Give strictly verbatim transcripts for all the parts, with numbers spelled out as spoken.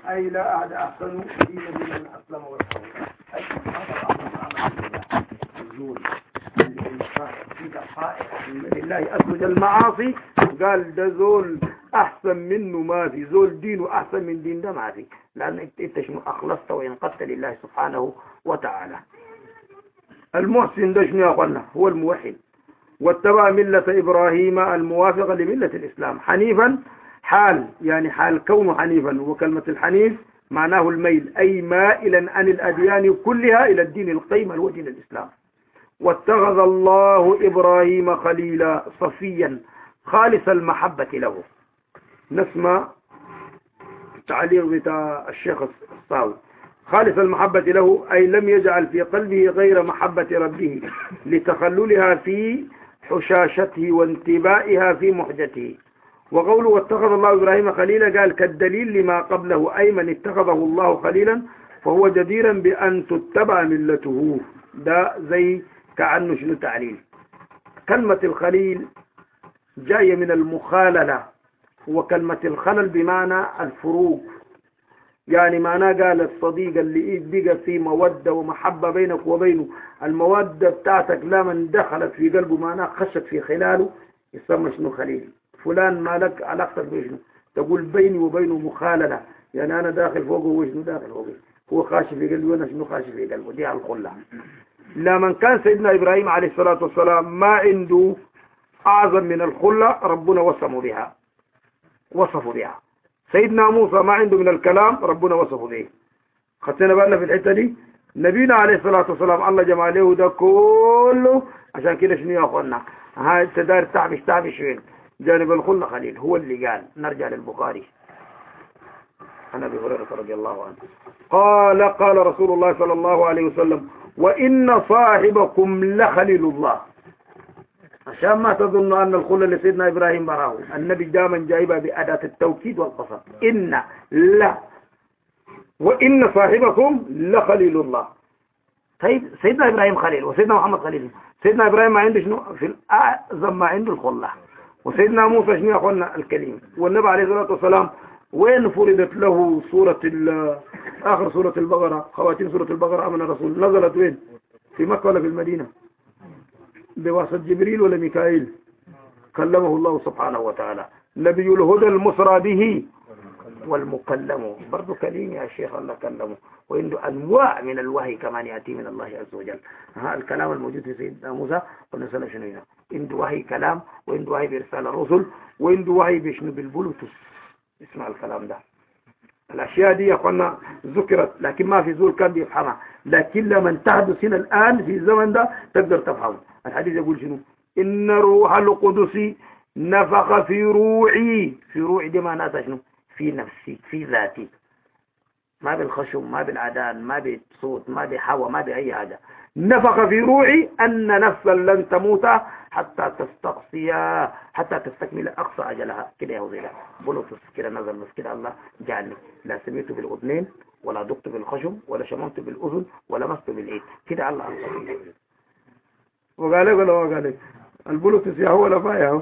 أي لا أحد أحسن دينا ممن أسلم ويسلم. أي النزول الإنسان في دقائق لله عز وجل المعاصي قال ده زول أحسن منه ما في، زول دينه أحسن من دين ده ما في، لأن أنت شنو أخلصت وانقدت لله سبحانه وتعالى. المحسن ده شنو يا أخوانا؟ هو الموحد واتبع ملة إبراهيم الموافقة لملة الإسلام حنيفا، حال يعني حال كونه حنيفا، وكلمة الحنيف معناه الميل، أي مائلا عن الأديان كلها إلى الدين القيم هو دين الإسلام. واتخذ الله إبراهيم خليلا صفيا خالص المحبة له. نسمع التعليق بتاع الشيخ الصاوي: خالص المحبة له أي لم يجعل في قلبه غير محبة ربه لتخللها في حشاشته وانتبائها في محجته. وقوله واتخذ الله إبراهيم خليلا قال كالدليل لما قبله، أي من اتخذه الله خليلا فهو جديرا بأن تتبع ملته. ده زي كأنه شنو تعليل. كلمة الخليل جاية من المخاللة، وكلمة الخلل بمعنى الفروق، يعني معناه قال الصديق اللي بقى في مودة ومحبة بينك وبينه، المودة بتاعتك لا من دخلت في قلبه معناه خشت في خلاله، يسمى شنو خليل. فلان ما لك علاقتك بشنو؟ تقول بيني وبينه مخاللة، يعني أنا داخل فوقه وشنو داخل فوقه، هو خاشي في قلبي وأنا شنو خاشي في قلبه، دي على الخلة. لمن كان سيدنا إبراهيم عليه الصلاة والسلام ما عنده أعظم من الخلة، ربنا وصفه بها وصفه بها. سيدنا موسى ما عنده من الكلام، ربنا وصفه به. خدتنا بالنا في الحتة دي. نبينا عليه الصلاة والسلام الله جماله ده كله، عشان كده شنو يا أخوانا هاي تدار تعبش تعبش وين جانب الخلة خليل. هو اللي قال، نرجع للبخاري عن أبي هريرة رضي الله عنه قال قال رسول الله صلى الله عليه وسلم: وإن صاحبكم لخليل الله. عشان ما تظنوا أن الخلة لسيدنا إبراهيم براه، النبي دائما جايبها بأداة التوكيد والقصر. إن لا وإن صاحبكم لخليل الله. طيب سيدنا إبراهيم خليل وسيدنا محمد خليل. سيدنا إبراهيم ما عنده شنو في الأعظم ما عنده الخلة، وسيدنا موسى شنو يا أخوانا الكليم. والنبي عليه الصلاة والسلام وين فرضت له سورة آخر سورة البقرة، خواتيم سورة البقرة آمن الرسول، نزلت وين؟ في مكة ولا في المدينة؟ بواسطة جبريل ولا ميكائيل؟ كلمه الله سبحانه وتعالى. نبي الهدى المسرى به والمكلم برضو كليم يا شيخ الله كلمه. وعنده أنواع من الوحي كمان يأتي من الله عز وجل. ها الكلام الموجود في سيدنا موسى ونسأل شنو هنا، عنده وحي كلام، وعنده وحي برسالة الرسل، وعنده وحي بشنو بالبلوتوث. اسمع الكلام ده. الأشياء دي يا أخوانا ذكرت لكن ما في زول كان بيفهمها، لكن لما تحدث هنا الآن في الزمن ده تقدر تفهم. الحديث يقول شنو؟ إن روح القدس نفخ في روعي. في روعي دي معناتها شنو؟ في نفسي، في ذاتي، ما بالخشم، ما بالعدان، ما بالصوت، ما بحوى، ما بأي حاجة. نفخ في روعي أن نفسا لن تموت حتى تستقصيها، حتى تستكمل أقصى أجلها. كده يا وزيلا بلوتوث كده نزل بس كده الله جعلني لا سمعت بالأذنين ولا دقت بالخشم ولا شممت بالأذن ولا مست بالإيد. كده الله أنصر. وقال لك ولا قال لك البلوتوث يا هو ولا ما يا هو.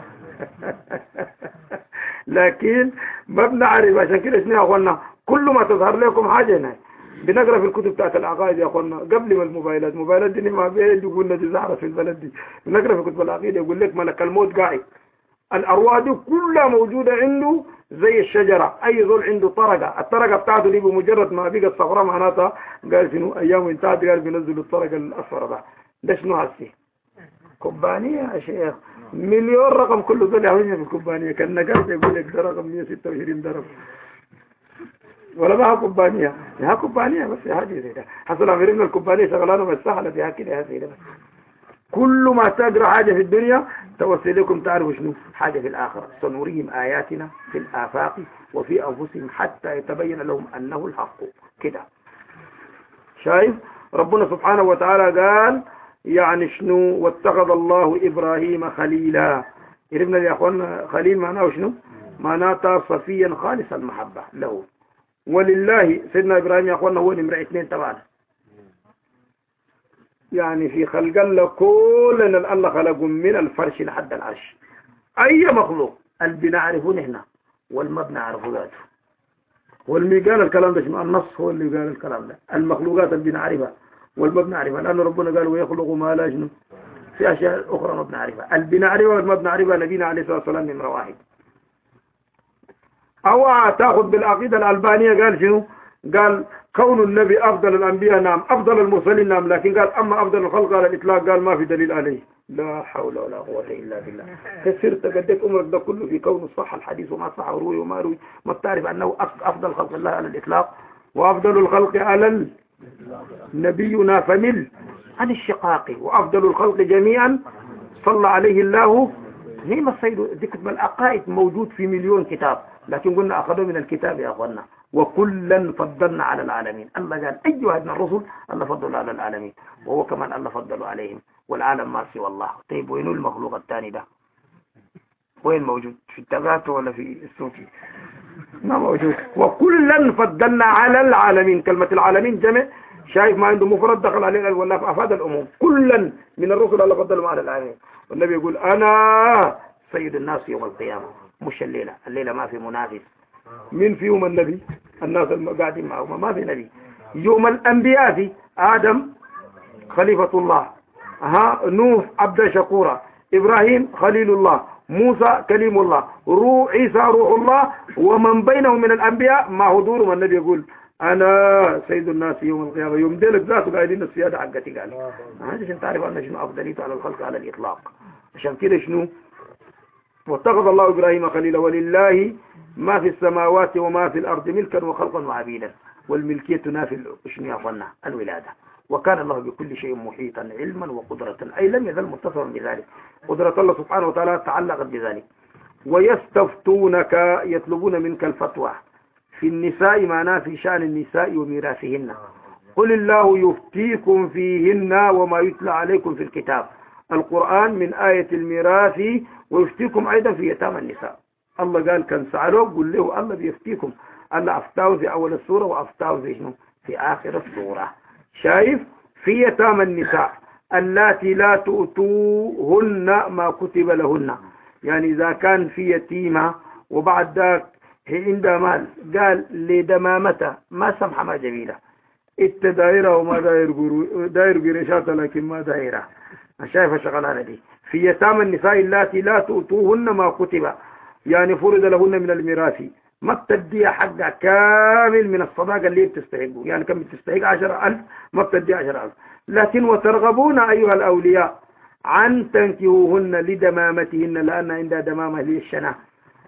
لكن ما بنعرف. عشان كده شنو يا اخوانا كل ما تظهر لكم حاجه هنا بنقرا في الكتب بتاعت العقائد يا اخوانا قبل ما الموبايلات الموبايلات دي ما بيجي يقولنا دي زهره في البلد دي. بنقرا في كتب العقيده يقول لك ملك الموت قاعد، الارواح دي كلها موجوده عنده زي الشجره. اي زول عنده طرقه، الطرقه بتاعته دي بمجرد ما بقت صفراء معناتها قال شنو ايام انتهت، قال بينزلوا الطرقه الاصفر ده. ده شنو هسي؟ كوبانيه يا شيخ، مليون رقم كله طلع هنا في الكوبانيه. كان نقاش يقول لك ده رقم مية وستة وعشرين درهم ولا ما كوبانيه، يا كوبانيه بس يا حاجه زي ده. حصل امير من الكوبانيه شغلانه بس سهله فيها كده زي ده. كل ما تقرا حاجه في الدنيا توصي لكم تعرفوا شنو حاجه في الاخره. سنريهم اياتنا في الافاق وفي انفسهم حتى يتبين لهم انه الحق. كده شايف ربنا سبحانه وتعالى قال يعني شنو؟ واتخذ الله إبراهيم خليلا. يربنا يا أخوانا خليل معناه شنو؟ معناه صفيا خالص المحبة له. ولله سيدنا إبراهيم يا أخوانا هو نمرة اثنين طبعا، يعني في خلق الله كلنا الله خلقهم من الفرش لحد العرش. أي مخلوق البناء عرفون هنا والمبنى عرفوا ذاته. هو اللي قال الكلام ده شنو؟ النص هو اللي قال الكلام ده. المخلوقات اللي بنعرفها والما بنعرفها، لأن ربنا قال ويخلق ما لا شنو في أشياء أخرى ما بنعرفها. اللي بنعرفها والما بنعرفها نبينا عليه الصلاة والسلام نمرة واحد. أو تأخذ بالعقيدة الألبانية قال شنو؟ قال كون النبي أفضل الأنبياء نعم، أفضل المرسلين نعم، لكن قال أما أفضل الخلق على الإطلاق قال ما في دليل عليه. لا حول ولا قوة إلا بالله. خسرت قديك عمرك ده كله في كون الصح الحديث وما صح وروي وما روي، ما بتعرف أنه أفضل خلق الله على الإطلاق وأفضل الخلق على نبينا فمل عن الشقاق، وأفضل الخلق جميعا صلى عليه الله نعم السيد. ذكر العقائد موجود في مليون كتاب، لكن قلنا أخذوا من الكتاب يا أخوانا. وكلا فضلنا على العالمين. الله قال أيها من الرسل الله فضل على العالمين، وهو كمان الله فضل عليهم، والعالم ما سوى الله. طيب وين المخلوق الثاني ده؟ وين موجود؟ في التغاتو ولا في السوكي؟ ما موجود. وكلا فضلنا على العالمين. كلمة العالمين جمع، شايف ما عنده مفرد دخل عليه ولا أفاد الأمور. كلا من الرسل الله فضلهم على العالمين. والنبي يقول أنا سيد الناس يوم القيامة، مش الليلة. الليلة ما في منافس. من فيهم النبي؟ الناس قاعدين معه ما في نبي. يوم الأنبياء في آدم خليفة الله، ها نوح عبد شكورا، إبراهيم خليل الله، موسى كليم الله، روح عيسى روح الله، ومن بينهم من الأنبياء ما حضورهم. النبي يقول أنا سيد الناس يوم القيامة. يوم ديلك ذاته قاعدين السيادة حقتي. قال هذا عشان تعرف أن شنو أفضليته على الخلق على الإطلاق. عشان كده شنو واتخذ الله إبراهيم خليلا ولله ما في السماوات وما في الأرض ملكا وخلقا وعبيدا. والملكية تنافي شنو يا أخوانا الولادة. وكان الله بكل شيء محيطا علما وقدرة، أي لم يزل متصفا بذلك. قدرة الله سبحانه وتعالى تعلقت بذلك. ويستفتونك يطلبون منك الفتوى في النساء، معناه في شأن النساء وميراثهن. قل الله يفتيكم فيهن وما يتلى عليكم في الكتاب. القرآن من آية الميراث ويفتيكم أيضا في يتامى النساء. الله قال كان سألوه قل له الله بيفتيكم. الله أفتاه في أول السورة وأفتاه في شنو في آخر السورة. شايف في يتامى النساء اللاتي لا تؤتوهن ما كتب لهن. يعني إذا كان في يتيمة وبعد ذاك هي عندها مال، قال لدمامتها ما سمح ما جميلة إت دائرة وما داير داير قريشاتها لكن ما دايرة. شايفة شغلانة دي. في يتامى النساء اللاتي لا تؤتوهن ما كتب، يعني فرض لهن من الميراث، ما بتدي حقها كامل من الصداقة اللي بتستحقه. يعني كم بتستحق عشر ألف ما بتدي عشر ألف. لكن وترغبون أيها الأولياء عن تنكهوهن لدمامتهن لأن عندها دمامة للشناه،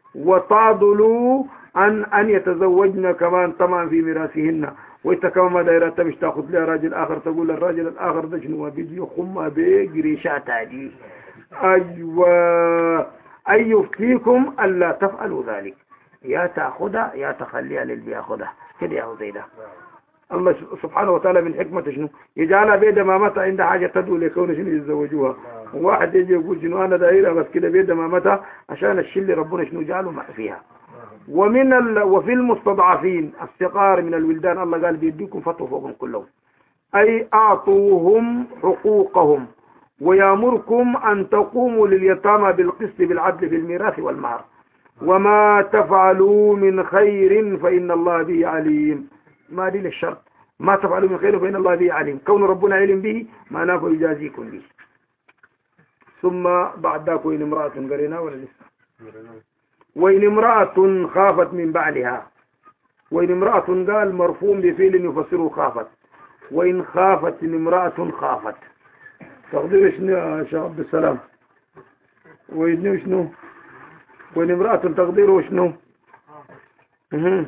وتعضلوا عن أن يتزوجن كمان طبعا في ميراثهن. وإنت كمان ما دايرتها مش تاخذ لها راجل آخر، تقول للراجل الآخر ده شنو بيجي يخم بقريشات هذه. أيوة أي يفتيكم ألا تفعلوا ذلك، يا تأخذها يا تخليها للي بياخذها كده يا زي ده. الله سبحانه وتعالى من حكمته شنو يجعلها بيد مامتها عند حاجة تدعو لكون شنو يتزوجوها. واحد يجي يقول شنو أنا دايرها بس كده بيد مامتها عشان الشل ربنا شنو جعله فيها. ومن ال... وفي المستضعفين الصغار من الولدان الله قال بيديكم فتوى فوقهم كلهم، أي أعطوهم حقوقهم. ويأمركم أن تقوموا لليتامى بالقسط بالعدل في الميراث والمهر، وما تفعلوا من خير فإن الله به عليم. ما دي للشرط، ما تفعلوا من خير فإن الله به عليم. كون ربنا علم به معناه فيجازيكم به. ثم بعد ذاك وإن امرأة قرينا ولا لسه؟ وإن امرأة خافت من بعلها. وإن امرأة قال مرفوع بفعل يفسره خافت. وإن خافت إن امرأة خافت تقدير شنو يا شيخ عبد السلام؟ وإن شنو؟ وإن امرأة تقديره شنو؟ اها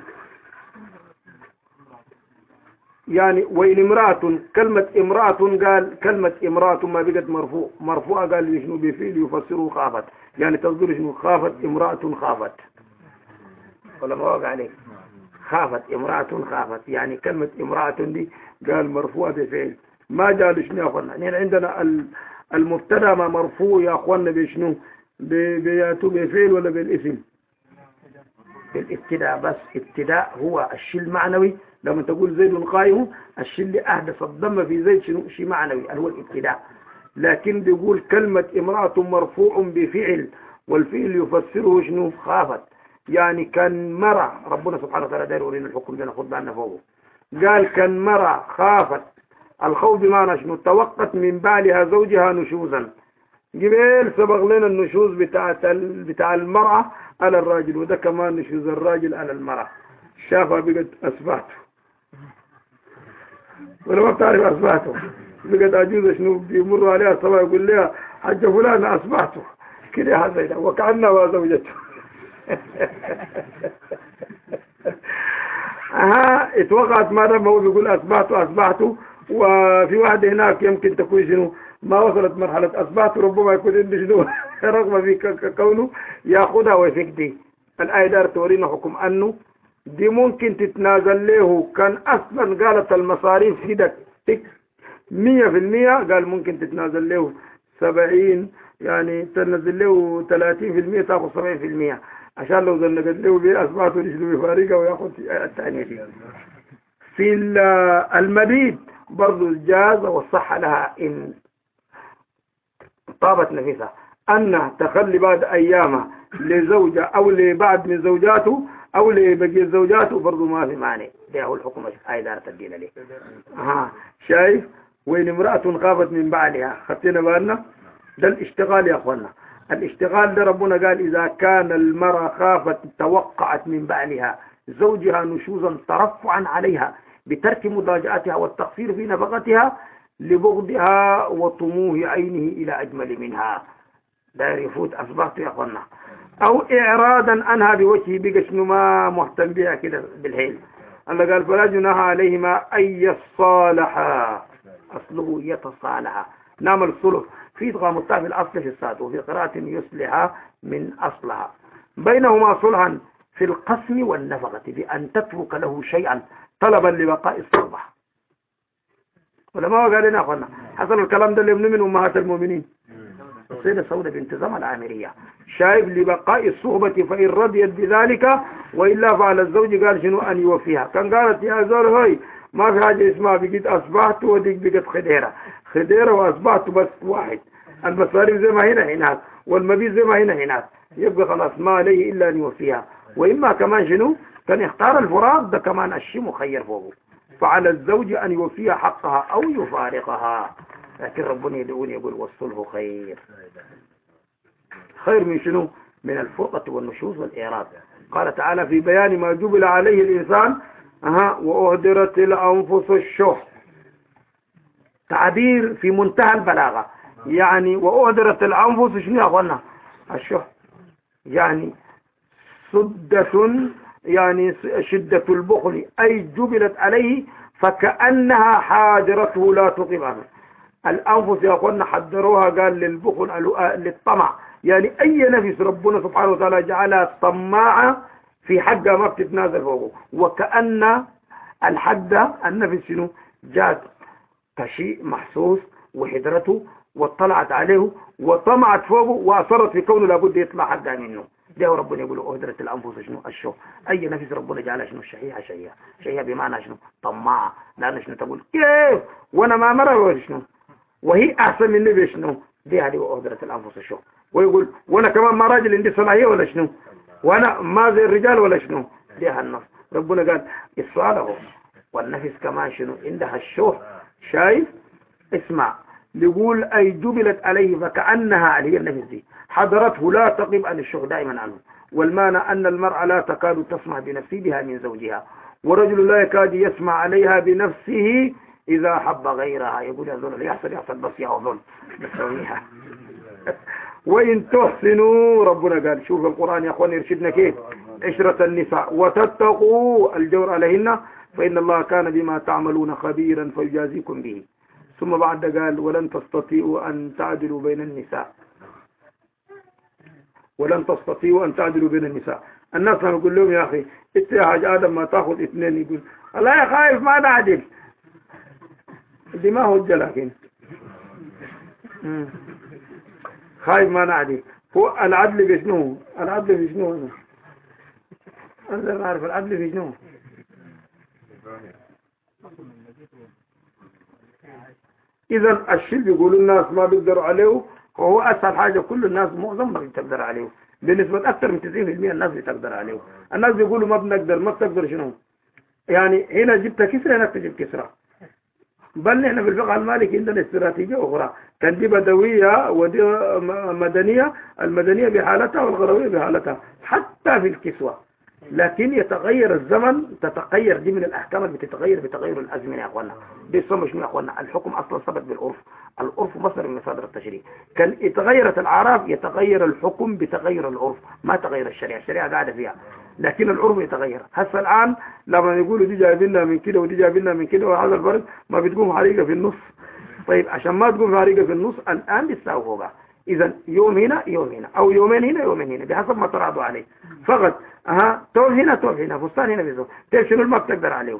يعني وإن امرأة كلمة امرأة قال كلمة امرأة ما بقت مرفوع مرفوع قال شنو بفعل يفسره خافت، يعني تقدير شنو خافت امرأة خافت ولا ما وقع عليك؟ خافت امرأة خافت، يعني كلمة امرأة دي قال مرفوع بفعل ما جاء شنو يا اخوانا. يعني عندنا المبتدا ما مرفوع يا اخوانا بشنو؟ بياتوا بفعل ولا بالاسم؟ بالابتداء. بس ابتداء هو الشيء المعنوي. لما تقول زيد قائم الشيء اللي احدث الضم في زيد شنو شيء معنوي هو الابتداء. لكن بيقول كلمة امرأة مرفوع بفعل والفعل يفسره شنو خافت، يعني كان مرة ربنا سبحانه وتعالى داير يورينا الحكم ده ناخد بالنا فوقه. قال كان مرة خافت، الخوف بمعنى شنو؟ توقت من بالها زوجها نشوزا. جبال سبق لنا النشوز بتاع بتاع المرأة على الراجل، وده كمان نشوز الراجل على المرأة. شافها بقت أصبحته، ولا ما بتعرف أصبحته؟ بقت عجوزة شنو بيمر عليها الصباح يقول لها حاجة فلان أصبحته كده حزينة وكأنها زوجته. ها اتوقعت مرة ما هو بيقول أصبحت أصبحت، وفي واحد هناك يمكن تكون شنو ما وصلت مرحلة أصبحت، ربما يكون عنده شنو رغبة في كونه يأخذها ويفكدي. الآية دار تورينا حكم أنه دي ممكن تتنازل له. كان أصلا قالت المصاريف كده مية في المية، قال ممكن تتنازل له سبعين، يعني تنزل له ثلاثين في المية تاخذ سبعين في المية، عشان لو زنقت له بيه أصبحته يشلو بفارقة ويأخذ الثانية دي. في المبيت برضو جاز والصحة لها إن طابت نفسها أن تخلي بعد أيامها لزوجة أو لبعض من زوجاته أو لبقية زوجاته برضو ما في معنى. ده هو الحكم هاي دارة الدين عليه. ها شايف؟ وإن امرأة خافت من بعدها، خدتنا بالنا؟ ده الاشتغال يا أخوانا. الاشتغال ده ربنا قال إذا كان المرأة خافت توقعت من بعدها زوجها نشوزا ترفعا عليها بترك مضاجعتها والتقصير في نفقتها لبغضها وطموه عينه إلى أجمل منها. داير يفوت أصبحت يا أخوانا. أو إعراضا عنها بوجهه بقى شنو ما مهتم بها كده بالحيل. الله قال فلا جناح عليهما أن يصالحا، أصله يتصالحا، نعمل الصلح في إدغام التاء في الأصل في الصاد، وفي قراءة يصلحا من أصلها بينهما صلحا في القسم والنفقة بأن تترك له شيئا طلبا لبقاء الصحبة. ولما قال لنا أخوانا حصل الكلام ده اللي من أمهات المؤمنين السيدة سودة بنت زمى العامرية، شايف لبقاء الصحبة فإن رضيت بذلك وإلا فعل الزوج قال شنو أن يوفيها. كان قالت يا زول هاي ما في حاجة اسمها بقيت أصبحت وديك بقت خديرة خديرة وأصبحت بس واحد، المصاريف زي ما هنا هناك والمبيت زي ما هنا هناك، يبقى خلاص ما عليه إلا أن يوفيها. وإما كمان شنو كان يختار الفراق ده كمان الشيء مخير فوقه، فعلى الزوج أن يوفي حقها أو يفارقها. لكن ربنا يدعون يقول والصلح خير، خير من شنو؟ من الفرقة والنشوز والإعراض. قال تعالى في بيان ما جبل عليه الإنسان أها وأهدرت الأنفس الشح، تعبير في منتهى البلاغة. يعني وأهدرت الأنفس شنو يا أخوانا؟ الشح يعني سدة، يعني شدة البخل، أي جبلت عليه فكأنها حاجرته لا تقيم عنه. الأنفس يا أخوانا حضروها قال للبخل للطمع، يعني أي نفس ربنا سبحانه وتعالى جعلها طماعة في حقها ما بتتنازل فوقه، وكأن الحد النفس شنو جات كشيء محسوس وحضرته واطلعت عليه وطمعت فوقه وأصرت في كونه لابد يطلع حقها منه. ده ربنا يقول أهدرت الأنفس شنو الشو، أي نفس ربنا جعلها شنو شهيها شهيها شهيها بمعنى شنو طماعة، لأن شنو تقول كيف وأنا ما مرة شنو وهي أحسن مني بشنو، دي هذه أهدرت الأنفس الشو. ويقول وأنا كمان ما راجل عندي صلاحية ولا شنو، وأنا ما زي الرجال ولا شنو، دي هالنفس. ربنا قال الصالح والنفس كمان شنو عندها الشو. شايف؟ اسمع يقول أي جبلت عليه فكأنها هي النفس دي حضرته لا تقب عن الشوق دائما عنه. والمعنى أن المرأة لا تكاد تسمع بنفسها من زوجها، ورجل لا يكاد يسمع عليها بنفسه إذا حب غيرها. يقول يا ذول يحصل يحصل بس يا ذول بسويها. وإن تحسنوا ربنا قال شوف القرآن يا أخوان يرشدنا كيف عشرة النساء وتتقوا الجور عليهن فإن الله كان بما تعملون خبيرا فيجازيكم به. ثم بعد قال ولن تستطيعوا أن تعدلوا بين النساء، ولن تستطيعوا أن تعدلوا بين النساء. الناس لما يقول لهم يا أخي إنت يا حاج آدم ما تأخذ اثنين، يقول الله يا خايف ما نعدل، دي ما هو لكن خايف ما نعدل. هو العدل في شنو؟ العدل في شنو؟ أنا أنا ما أعرف العدل في شنو. إذا الشيء بيقولوا الناس ما بيقدروا عليه وهو أسهل حاجة كل الناس معظم ما بتقدر عليه، بنسبة أكثر من تسعين بالمئة الناس بتقدر عليه. الناس بيقولوا ما بنقدر، ما بتقدر شنو؟ يعني هنا جبت كسرة هنا تجيب كسرة. بل نحن في الفقه المالكي عندنا استراتيجية أخرى، كان دي بدوية ودي مدنية، المدنية بحالتها والغروية بحالتها حتى في الكسوة. لكن يتغير الزمن، تتغير دي من الأحكام اللي بتتغير بتغير الأزمنة يا أخوانا. دي الصمة شنو يا أخوانا؟ الحكم أصلا ثبت بالعرف، العرف مصدر من مصادر التشريع. كان يتغيرت الأعراف يتغير الحكم بتغير العرف، ما تغير الشريعة، الشريعة قاعدة فيها لكن العرف يتغير. هسه الآن لما يقولوا دي جايبيننا من كده ودي جايبيننا من كده وهذا الفرق ما بتقوم حريقة في النص. طيب عشان ما تقوم حريقة في النص الآن بيساووا فوقها، إذا يوم هنا يوم هنا أو يومين هنا يومين هنا بحسب ما تراضوا عليه فقط. أها توب هنا توب هنا فستان هنا بيزو تيب شنو ما بتقدر عليه.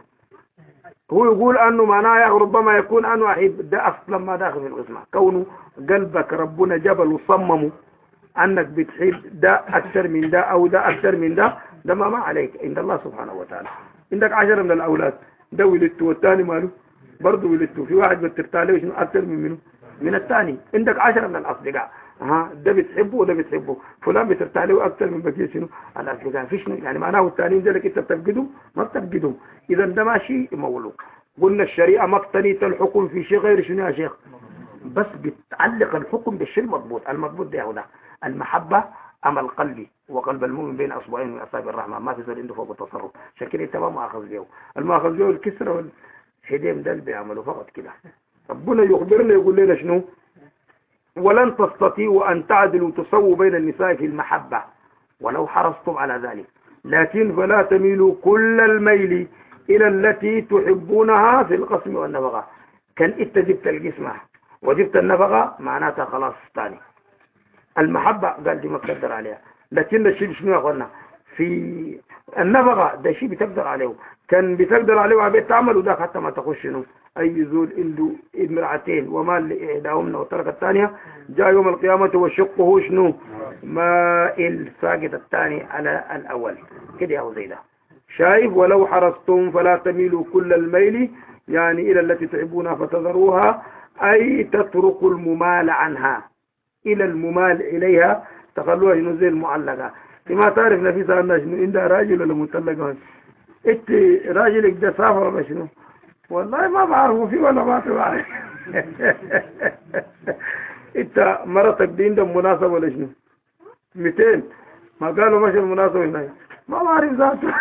هو يقول أنه معناه ربما يكون أنه أحب ده أصلا ما داخل في القسمة، كونه قلبك ربنا جبل وصممه أنك بتحب ده أكثر من ده أو ده أكثر من ده، ده ما ما عليك عند الله سبحانه وتعالى. عندك عشرة من الأولاد، ده ولدته والثاني ماله برضه ولدته، في واحد بترتاله شنو أكثر من منه من الثاني. عندك عشرة من الأصدقاء، ها ده بتحبه وده بتحبه، فلان بترتاله أكثر من بقية شنو الأصدقاء، في شنو يعني معناه الثانيين ذلك أنت بتفقدهم ما بتفقدهم. إذا ده ماشي مولوك. قلنا الشريعة ما اقتنيت الحكم في شيء غير شنو يا شيخ، بس بتعلق الحكم بالشيء المضبوط. المضبوط ده هو ده المحبة أمل قلبي، وقلب المؤمن بين أصبعين من أصابع الرحمن، ما في زول عنده فوق التصرف. شكل انت ما مؤاخذ بيه، المؤاخذ بيه الكسرة والحديم ده اللي بيعملوا فقط كده. ربنا يخبرنا يقول لنا شنو؟ ولن تستطيعوا أن تعدلوا تسووا بين النساء في المحبة ولو حرصتم على ذلك، لكن فلا تميلوا كل الميل إلى التي تحبونها في القسم والنفقة. كان انت جبت القسمة وجبت النفقة معناتها خلاص ثاني. المحبة قال دي ما بتقدر عليها، لكن الشيء شنو يا اخوانا؟ في النفقة ده شيء بتقدر عليه، كان بتقدر عليه عبيت تعمل وده حتى ما تخش شنو اي زول عنده امرأتين ومال لإحداهن وترك الثانية، جاء يوم القيامة وشقه شنو مائل ساقط الثاني على الأول كده يا زي ده. شايف؟ ولو حرصتم فلا تميلوا كل الميل يعني إلى التي تحبونها فتذروها، أي تتركوا الممال عنها إلى الممال إليها، تخلوها شنو زي المعلقة. ما تعرف نفيسة أنها شنو عندها راجل ولا مطلقة؟ إنت راجلك ده سافر ولا شنو؟ والله ما بعرفه فيه ولا ما تعرف. انت مرتك دي عندهم مناسبة ولا شنو؟ مئتين ما قالوا ماشي المناسبة هنا ما بعرف ذاته.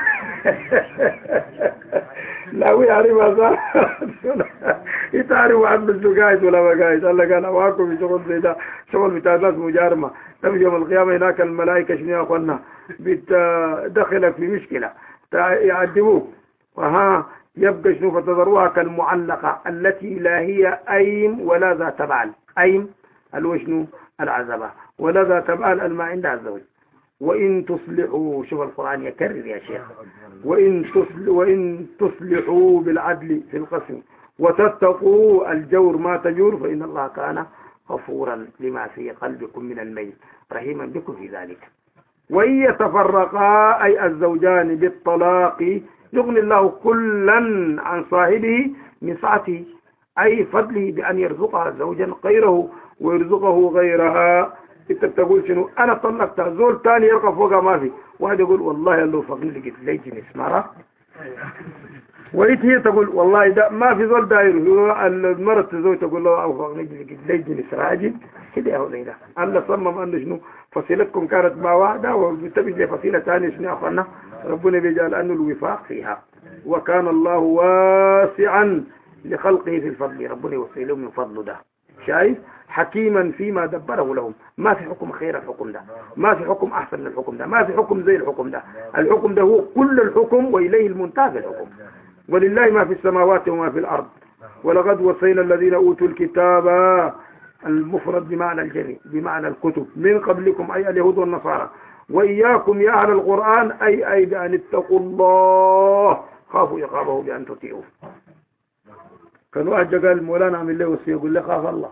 لا هو يعرفها ذاته. انت عارف واحد بس قاعد ولا ما قاعد؟ الله قال اواكم في شغل زي ده، شغل بتاع ناس مجارمة. تم يوم القيامة هناك الملائكة شنو يا اخوانا بتدخلك في مشكلة يعذبوك. وها يبقى شنو فتذروها كالمعلقة التي لا هي أيم ولا ذات بال. أيم الوشنو العذبة ولا ذات بال الما عندها الزوج. وإن تصلحوا، شوف القرآن يكرر يا شيخ، وإن تصلحوا, وإن تصلحوا بالعدل في القسم وتتقوا الجور ما تجور فإن الله كان غفورا لما في قلبكم من الميل رحيما بكم في ذلك. وإن يتفرقا أي الزوجان بالطلاق يغني الله كلا عن صاحبه من سعته، أي فضله بأن يرزقها زوجا غيره ويرزقه غيرها. انت بتقول شنو انا طلقت زول ثاني يرقى فوقها ما في، واحد يقول والله لو فقني لقيت لي جنس مرة، وإنت هي تقول والله ده ما في زول داير، المرة تزوج تقول له او فقني لقيت لي جنس راجل كده يا وليدا. الله صمم أن شنو فصيلتكم كانت ما واحدة وبتبج لفصيلة ثانية شنو يا أخوانا، ربنا بيجعل أنه الوفاق فيها. وكان الله واسعا لخلقه في الفضل، ربنا يوصي لهم من فضله ده. شايف؟ حكيما فيما دبره لهم، ما في حكم خير الحكم ده، ما في حكم أحسن من الحكم ده، ما في حكم زي الحكم ده. الحكم ده هو كل الحكم وإليه المنتهى في الحكم. ولله ما في السماوات وما في الأرض. ولقد وصينا الذين أوتوا الكتاب، المفرد بمعنى الجميع بمعنى الكتب، من قبلكم أي اليهود والنصارى وإياكم يا أهل القرآن أي أي بأن اتقوا الله خافوا عقابه بأن تطيعوه. كان واحد قال مولانا عمل له وصية يقول له خاف الله.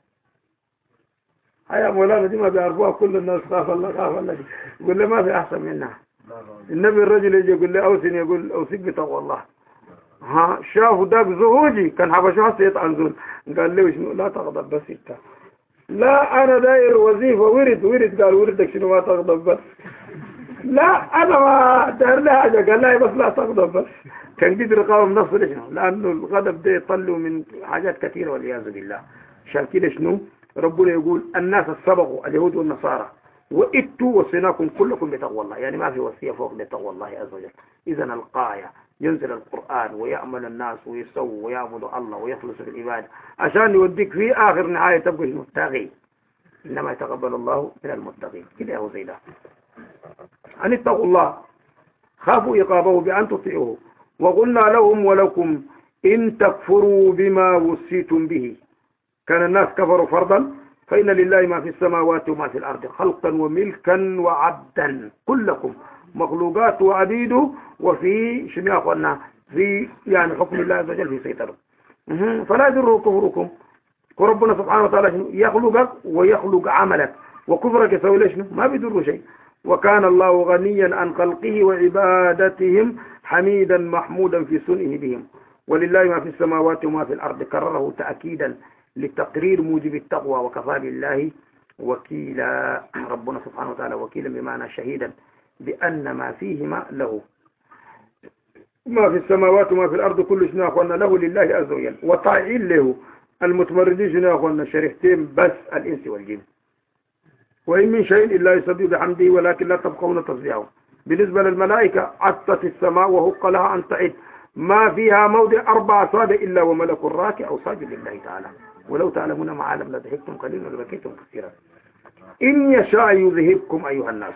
هيا مولانا دي ما بيعرفوها كل الناس، خاف الله خاف الله دي يقول له ما في أحسن منها. النبي الرجل يجي يقول له أوصني، يقول أوصيك بتقوى الله. ها شافوا داك زوجي كان حبشوها سيطعن زول، قال له شنو لا تغضب بس انت لا أنا داير وظيفة ورد ورد قال وردك شنو ما تغضب بس. لا أنا ما داير لها حاجة قال لا بس لا تغضب بس. كان قدر يقاوم نفسه ليش؟ لأنه الغضب ده يطلوا من حاجات كثيرة والعياذ بالله. عشان كده شنو ربنا يقول الناس السبقوا اليهود والنصارى وإتوا وصيناكم كلكم بتقوى الله، يعني ما في وصية فوق بتقوى الله عز وجل. إذا القاية ينزل القرآن ويأمن الناس ويسووا ويعبدوا الله ويخلصوا في العبادة عشان يوديك في آخر نهاية تبقى شنو تاغي. إنما يتقبل الله من المتقين. كده هو زي ده. أن اتقوا الله خافوا عقابه بأن تطيعوه وقلنا لهم ولكم إن تكفروا بما وصيتم به. كان الناس كفروا فرضا فإن لله ما في السماوات وما في الأرض خلقا وملكا وعبدا كلكم مخلوقات وعبيده وفي شنو أخوانا في يعني حكم الله عز وجل في سيطرة. فلا يضر كفركم وربنا سبحانه وتعالى يخلقك ويخلق عملك وكفرك يسوي ليش ما بيضر شيء. وكان الله غنيا عن خلقه وعبادتهم حميدا محمودا في صنعه بهم. ولله ما في السماوات وما في الأرض كرره تأكيدا لتقرير موجب التقوى وكفى بالله وكيلا. ربنا سبحانه وتعالى وكيلا بمعنى شهيدا بأن ما فيهما له. ما في السماوات وما في الأرض كل شيء أخوانا له لله عز وجل وطاعين له. المتمردين شنو أخوانا شريحتين بس الإنس والجن. وإن من شيء إلا يسبح بحمده ولكن لا تفقهون تسبيحه. بالنسبة للملائكة عطت السماء وهق لها أن تعد ما فيها موضع أربع أصابع إلا وملك راكع أو ساجد لله تعالى ولو تعلمون ما علم لضحكتم قليلا ولبكيتم كثيرا. إن يشاء يذهبكم أيها الناس.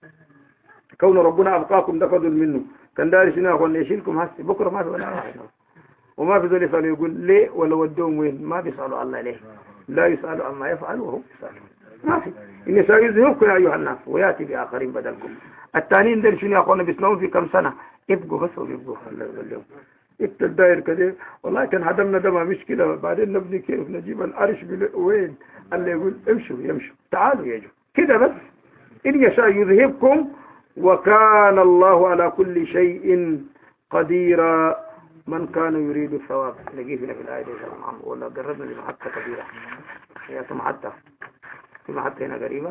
كون ربنا أبقاكم دفضل منه كان داري شنو أخوان يشيلكم هسي بكرة ما في ولا واحد وما في ذلك يسأل يقول ليه ولا ودوهم وين ما بيسألوا الله ليه لا يسألوا عما يفعل وهم يسألون ما في. إن يشاء يذهبكم أيها الناس ويأتي بآخرين بدلكم. التانيين داري شنو أخوان بيسمعون في كم سنة يبقوا بس ويبقوا اليوم انت الداير كده والله كان هدمنا ده ما مشكلة بعدين نبني كيف نجيب الأرش وين اللي يقول امشوا يمشوا تعالوا يجوا كده بس. إن يشاء يذهبكم وكان الله على كل شيء قديرا. من كان يريد الثواب نجيه في الآية دي ولا قربنا لمحطة كبيرة هي محطة في محطة هنا قريبة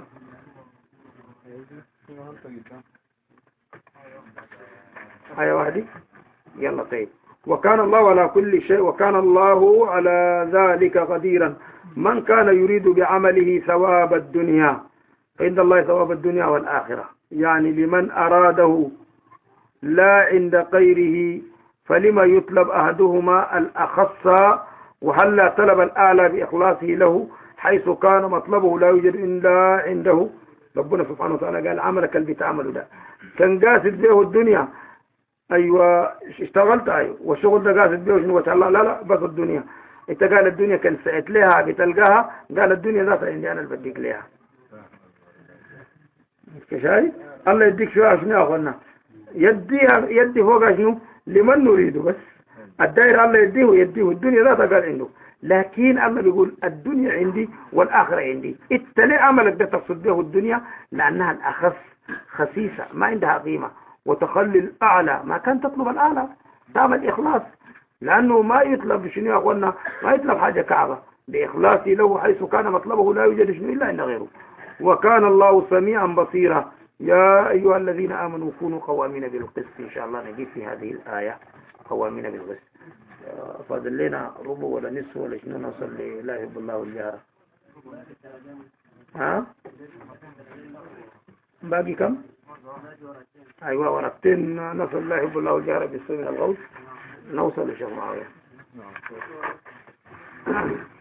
آية واحدة يلا طيب. وكان الله على كل شيء وكان الله على ذلك قديرا. من كان يريد بعمله ثواب الدنيا فإن الله ثواب الدنيا والآخرة. يعني لمن أراده لا عند غيره فلما يطلب أحدهما الأخص وهلا طلب الأعلى بإخلاصه له حيث كان مطلبه لا يوجد إلا عنده. ربنا سبحانه وتعالى قال عملك اللي بتعمله ده كان قاصد به الدنيا أيوة اشتغلت أيوة والشغل ده قاصد به شنو وجه الله لا لا بس الدنيا. انت قال الدنيا كان سأت لها بتلقاها قال الدنيا ذات عندي أنا اللي بديك لها. كشاي الله يديك شو عشان أخونا يديها يدي فوق شنو لمن نريده بس. الدائرة الله يديه يديه الدنيا ذات قال عنده لكن الله بيقول الدنيا عندي والآخرة عندي. التلي عملك ده تقصد به الدنيا لأنها الأخص خسيسة ما عندها قيمة وتخلي الأعلى ما كان تطلب الأعلى تعمل إخلاص لأنه ما يطلب شنو يا أخوانا ما يطلب حاجة كعبة بإخلاصي له حيث كان مطلبه لا يوجد شنو إلا إن غيره. وكان الله سميعا بصيرا. يا أيها الذين آمنوا كونوا قوامين بالقسط. إن شاء الله نجيب في هذه الآية قوامين بالقسط. فاضل لنا ربع ولا نصف ولا شنو نوصل لا يحب الله الجهر. ها باقي كم؟ أيوة ورقتين نصل لا يحب الله الجهر بالسوء من الغوث نوصل لشيخ معاوية.